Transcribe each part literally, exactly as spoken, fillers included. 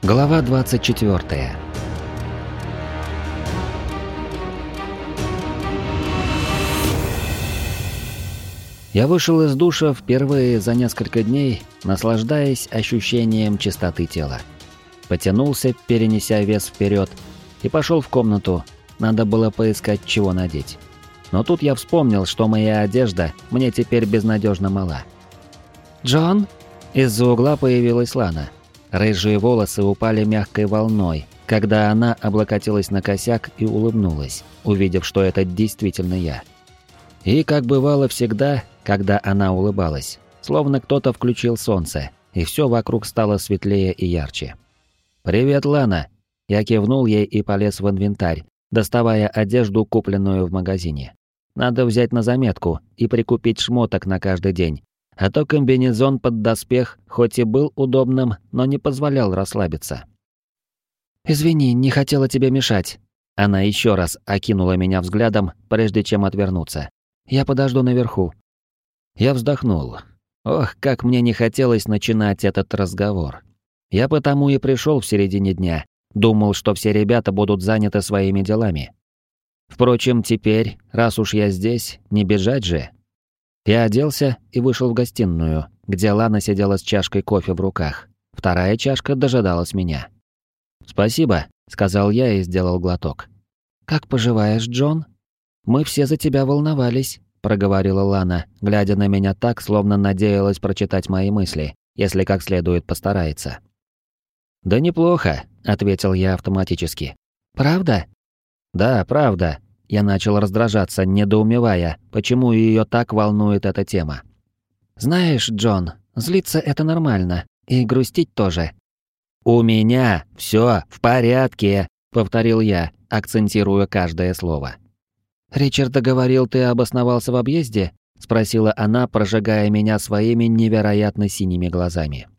Глава двадцать четвёртая. Я вышел из душа впервые за несколько дней, наслаждаясь ощущением чистоты тела. Потянулся, перенеся вес вперед, и пошел в комнату. Надо было поискать, чего надеть. Но тут я вспомнил, что моя одежда мне теперь безнадежно мала. «Джон?» Из-за угла появилась Лана. Рыжие волосы упали мягкой волной, когда она облокотилась на косяк и улыбнулась, увидев, что это действительно я. И, как бывало всегда, когда она улыбалась, словно кто-то включил солнце, и все вокруг стало светлее и ярче. «Привет, Лана!» Я кивнул ей и полез в инвентарь, доставая одежду, купленную в магазине. Надо взять на заметку и прикупить шмоток на каждый день. А то комбинезон под доспех, хоть и был удобным, но не позволял расслабиться. «Извини, не хотела тебе мешать». Она еще раз окинула меня взглядом, прежде чем отвернуться. «Я подожду наверху». Я вздохнул. Ох, как мне не хотелось начинать этот разговор. Я потому и пришел в середине дня. Думал, что все ребята будут заняты своими делами. Впрочем, теперь, раз уж я здесь, не бежать же. Я оделся и вышел в гостиную, где Лана сидела с чашкой кофе в руках. Вторая чашка дожидалась меня. «Спасибо», — сказал я и сделал глоток. «Как поживаешь, Джон? Мы все за тебя волновались», — проговорила Лана, глядя на меня так, словно надеялась прочитать мои мысли, если как следует постарается. «Да неплохо», — ответил я автоматически. «Правда?» «Да, правда». Я начал раздражаться, недоумевая, почему ее так волнует эта тема. «Знаешь, Джон, злиться это нормально, и грустить тоже». «У меня все в порядке», — повторил я, акцентируя каждое слово. «Ричард говорил, ты обосновался в объезде?» — спросила она, прожигая меня своими невероятно синими глазами.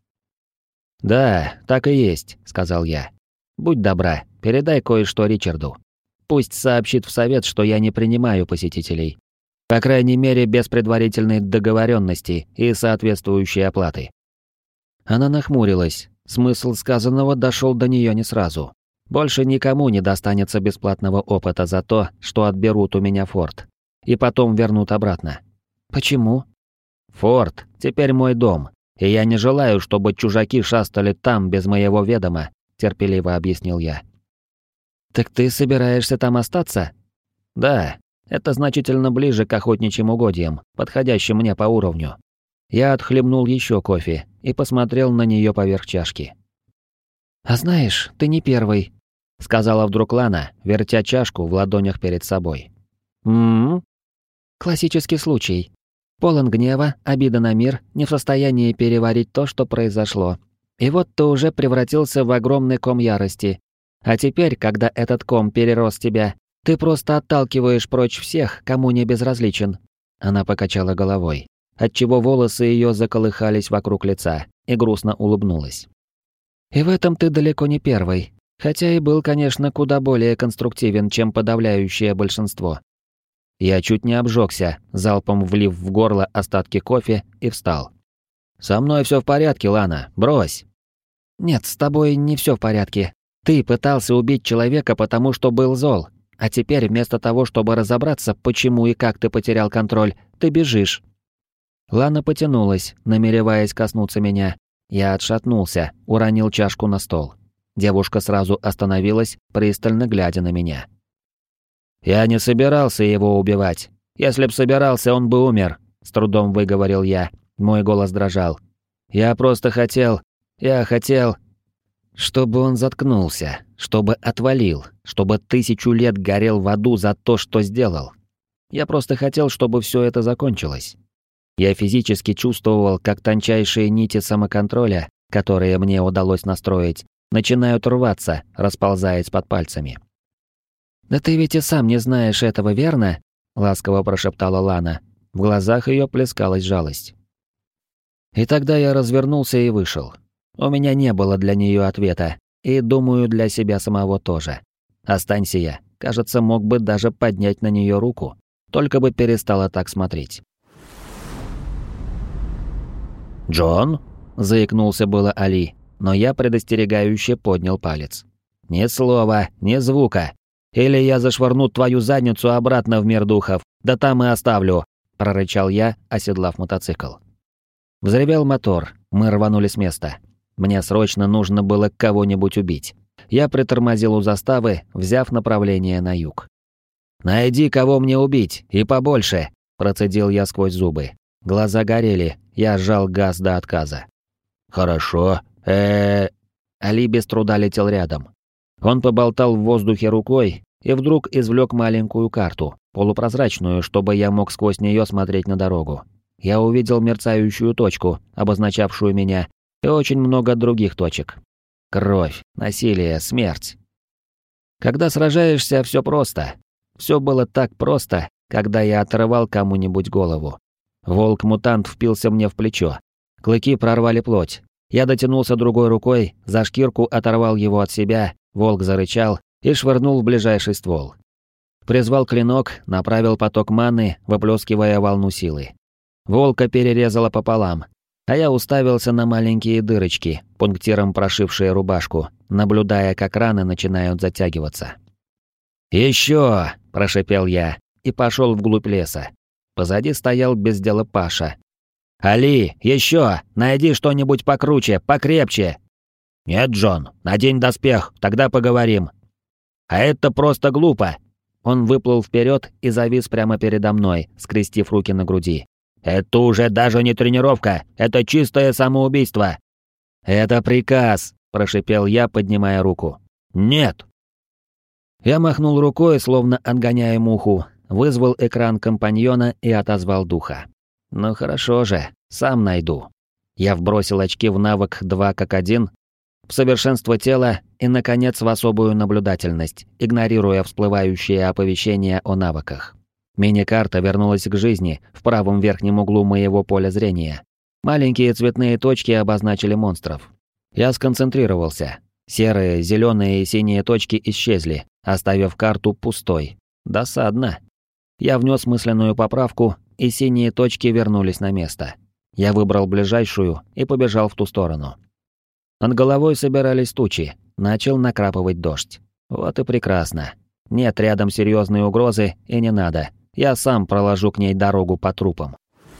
«Да, так и есть», — сказал я. «Будь добра, передай кое-что Ричарду. Пусть сообщит в совет, что я не принимаю посетителей. По крайней мере, без предварительной договоренности и соответствующей оплаты». Она нахмурилась. Смысл сказанного дошел до нее не сразу. Больше никому не достанется бесплатного опыта за то, что отберут у меня форт. И потом вернут обратно. «Почему?» «Форт теперь мой дом, и я не желаю, чтобы чужаки шастали там без моего ведома», терпеливо объяснил я. «Так ты собираешься там остаться?» «Да, это значительно ближе к охотничьим угодьям, подходящим мне по уровню». Я отхлебнул еще кофе и посмотрел на нее поверх чашки. «А знаешь, ты не первый», — сказала вдруг Лана, вертя чашку в ладонях перед собой. «М-м-м». «Классический случай. Полон гнева, обида на мир, не в состоянии переварить то, что произошло. И вот ты уже превратился в огромный ком ярости. А теперь, когда этот ком перерос тебя, ты просто отталкиваешь прочь всех, кому не безразличен». Она покачала головой, отчего волосы ее заколыхались вокруг лица, и грустно улыбнулась. «И в этом ты далеко не первый, хотя и был, конечно, куда более конструктивен, чем подавляющее большинство». Я чуть не обжегся, залпом влив в горло остатки кофе, и встал. «Со мной все в порядке, Лана, брось». «Нет, с тобой не все в порядке. Ты пытался убить человека, потому что был зол, а теперь вместо того, чтобы разобраться, почему и как ты потерял контроль, ты бежишь». Лана потянулась, намереваясь коснуться меня. Я отшатнулся, уронил чашку на стол. Девушка сразу остановилась, пристально глядя на меня. «Я не собирался его убивать. Если б собирался, он бы умер», — с трудом выговорил я. Мой голос дрожал. «Я просто хотел... Я хотел...» Чтобы он заткнулся, чтобы отвалил, чтобы тысячу лет горел в аду за то, что сделал. Я просто хотел, чтобы все это закончилось. Я физически чувствовал, как тончайшие нити самоконтроля, которые мне удалось настроить, начинают рваться, расползаясь под пальцами. «Да ты ведь и сам не знаешь этого, верно?» — ласково прошептала Лана. В глазах ее плескалась жалость. И тогда я развернулся и вышел. У меня не было для нее ответа, и, думаю, для себя самого тоже. Останься я, кажется, мог бы даже поднять на нее руку, только бы перестала так смотреть. «Джон?» — заикнулся было Али, но я предостерегающе поднял палец. «Ни слова, ни звука. Или я зашвырну твою задницу обратно в мир духов, да там и оставлю», — прорычал я, оседлав мотоцикл. Взревел мотор, мы рванули с места. Мне срочно нужно было кого-нибудь убить. Я притормозил у заставы, взяв направление на юг. «Найди, кого мне убить, и побольше», — процедил я сквозь зубы. Глаза горели, я сжал газ до отказа. «Хорошо, э Али без труда летел рядом. Он поболтал в воздухе рукой и вдруг извлек маленькую карту, полупрозрачную, чтобы я мог сквозь нее смотреть на дорогу. Я увидел мерцающую точку, обозначавшую меня, и очень много других точек. Кровь, насилие, смерть. Когда сражаешься, все просто. Все было так просто, когда я отрывал кому-нибудь голову. Волк-мутант впился мне в плечо. Клыки прорвали плоть. Я дотянулся другой рукой, за шкирку оторвал его от себя, волк зарычал и швырнул в ближайший ствол. Призвал клинок, направил поток маны, выплескивая волну силы. Волка перерезало пополам, а я уставился на маленькие дырочки, пунктиром прошившие рубашку, наблюдая, как раны начинают затягиваться. «Еще!» – прошипел я и пошел вглубь леса. Позади стоял без дела Паша. «Али, еще! Найди что-нибудь покруче, покрепче!» «Нет, Джон, надень доспех, тогда поговорим». «А это просто глупо!» Он выплыл вперед и завис прямо передо мной, скрестив руки на груди. «Это уже даже не тренировка, это чистое самоубийство!» «Это приказ!» – прошипел я, поднимая руку. «Нет!» Я махнул рукой, словно отгоняя муху, вызвал экран компаньона и отозвал духа. «Ну хорошо же, сам найду». Я вбросил очки в навык два как один, в совершенство тела и, наконец, в особую наблюдательность, игнорируя всплывающие оповещения о навыках. Мини-карта вернулась к жизни в правом верхнем углу моего поля зрения. Маленькие цветные точки обозначили монстров. Я сконцентрировался. Серые, зеленые и синие точки исчезли, оставив карту пустой. Досадно. Я внес мысленную поправку, и синие точки вернулись на место. Я выбрал ближайшую и побежал в ту сторону. Над головой собирались тучи, начал накрапывать дождь. Вот и прекрасно. Нет рядом серьезной угрозы и не надо. Я сам проложу к ней дорогу по трупам.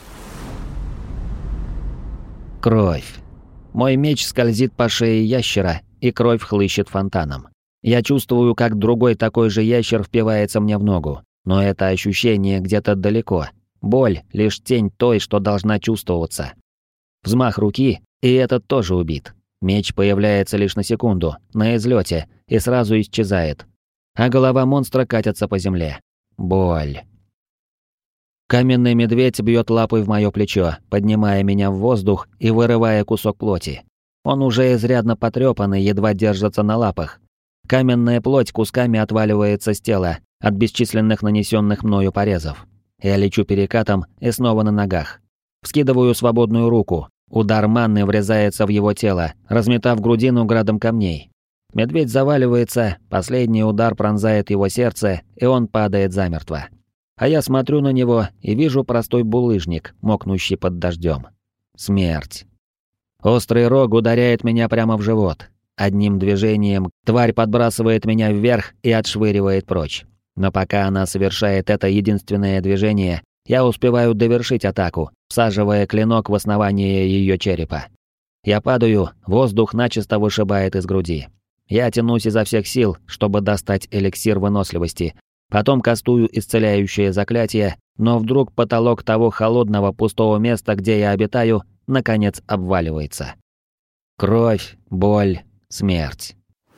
Кровь. Мой меч скользит по шее ящера, и кровь хлыщет фонтаном. Я чувствую, как другой такой же ящер впивается мне в ногу, но это ощущение где-то далеко. Боль — лишь тень той, что должна чувствоваться. Взмах руки, и этот тоже убит. Меч появляется лишь на секунду, на излете, и сразу исчезает. А голова монстра катится по земле. Боль. Каменный медведь бьет лапой в мое плечо, поднимая меня в воздух и вырывая кусок плоти. Он уже изрядно потрепан и едва держится на лапах. Каменная плоть кусками отваливается с тела от бесчисленных нанесенных мною порезов. Я лечу перекатом и снова на ногах. Вскидываю свободную руку. Удар манны врезается в его тело, разметав грудину градом камней. Медведь заваливается, последний удар пронзает его сердце, и он падает замертво. А я смотрю на него и вижу простой булыжник, мокнущий под дождем. Смерть. Острый рог ударяет меня прямо в живот. Одним движением тварь подбрасывает меня вверх и отшвыривает прочь. Но пока она совершает это единственное движение, я успеваю довершить атаку, всаживая клинок в основание ее черепа. Я падаю, воздух начисто вышибает из груди. Я тянусь изо всех сил, чтобы достать эликсир выносливости, потом кастую исцеляющее заклятие, но вдруг потолок того холодного пустого места, где я обитаю, наконец обваливается. Кровь, боль, смерть.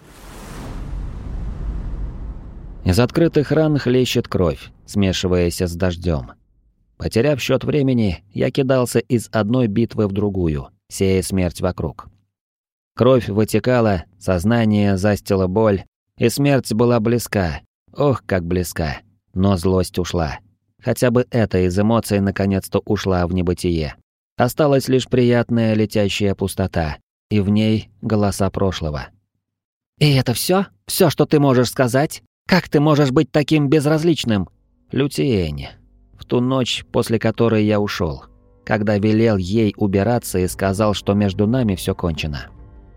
Из открытых ран хлещет кровь, смешиваясь с дождем. Потеряв счет времени, я кидался из одной битвы в другую, сея смерть вокруг. Кровь вытекала, сознание застило боль, и смерть была близка. Ох, как близка. Но злость ушла. Хотя бы эта из эмоций наконец-то ушла в небытие. Осталась лишь приятная летящая пустота, и в ней голоса прошлого. «И это все? Все, что ты можешь сказать? Как ты можешь быть таким безразличным?» Лютиэнь. В ту ночь, после которой я ушел, когда велел ей убираться и сказал, что между нами все кончено.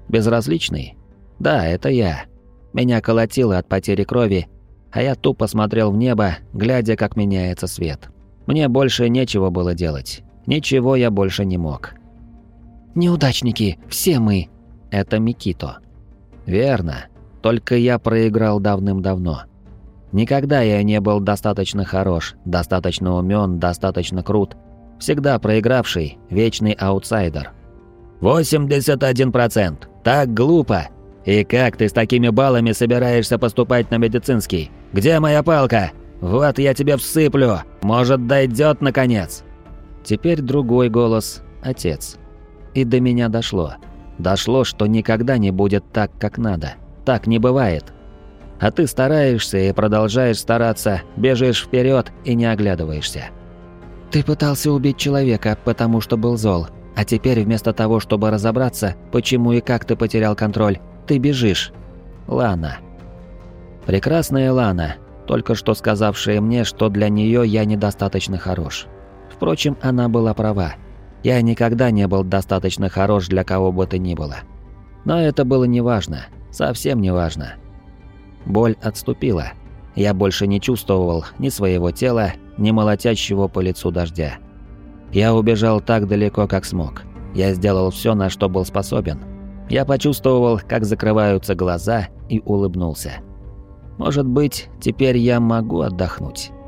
Безразличный? Да, это я. Меня колотило от потери крови, а я тупо смотрел в небо, глядя, как меняется свет. Мне больше нечего было делать. Ничего я больше не мог. «Неудачники, все мы!» Это Микито. Верно. Только я проиграл давным-давно. Никогда я не был достаточно хорош, достаточно умен, достаточно крут. Всегда проигравший, вечный аутсайдер. восемьдесят один процент. Так глупо. И как ты с такими баллами собираешься поступать на медицинский? Где моя палка? Вот я тебе всыплю. Может, дойдет наконец? Теперь другой голос – отец. И до меня дошло. Дошло, что никогда не будет так, как надо. Так не бывает. А ты стараешься и продолжаешь стараться, бежишь вперед и не оглядываешься. Ты пытался убить человека, потому что был зол. А теперь вместо того, чтобы разобраться, почему и как ты потерял контроль, ты бежишь. Лана. Прекрасная Лана, только что сказавшая мне, что для нее я недостаточно хорош. Впрочем, она была права. Я никогда не был достаточно хорош для кого бы то ни было. Но это было неважно, совсем неважно. Боль отступила. Я больше не чувствовал ни своего тела, ни молотящего по лицу дождя. Я убежал так далеко, как смог. Я сделал все, на что был способен. Я почувствовал, как закрываются глаза, и улыбнулся. Может быть, теперь я могу отдохнуть.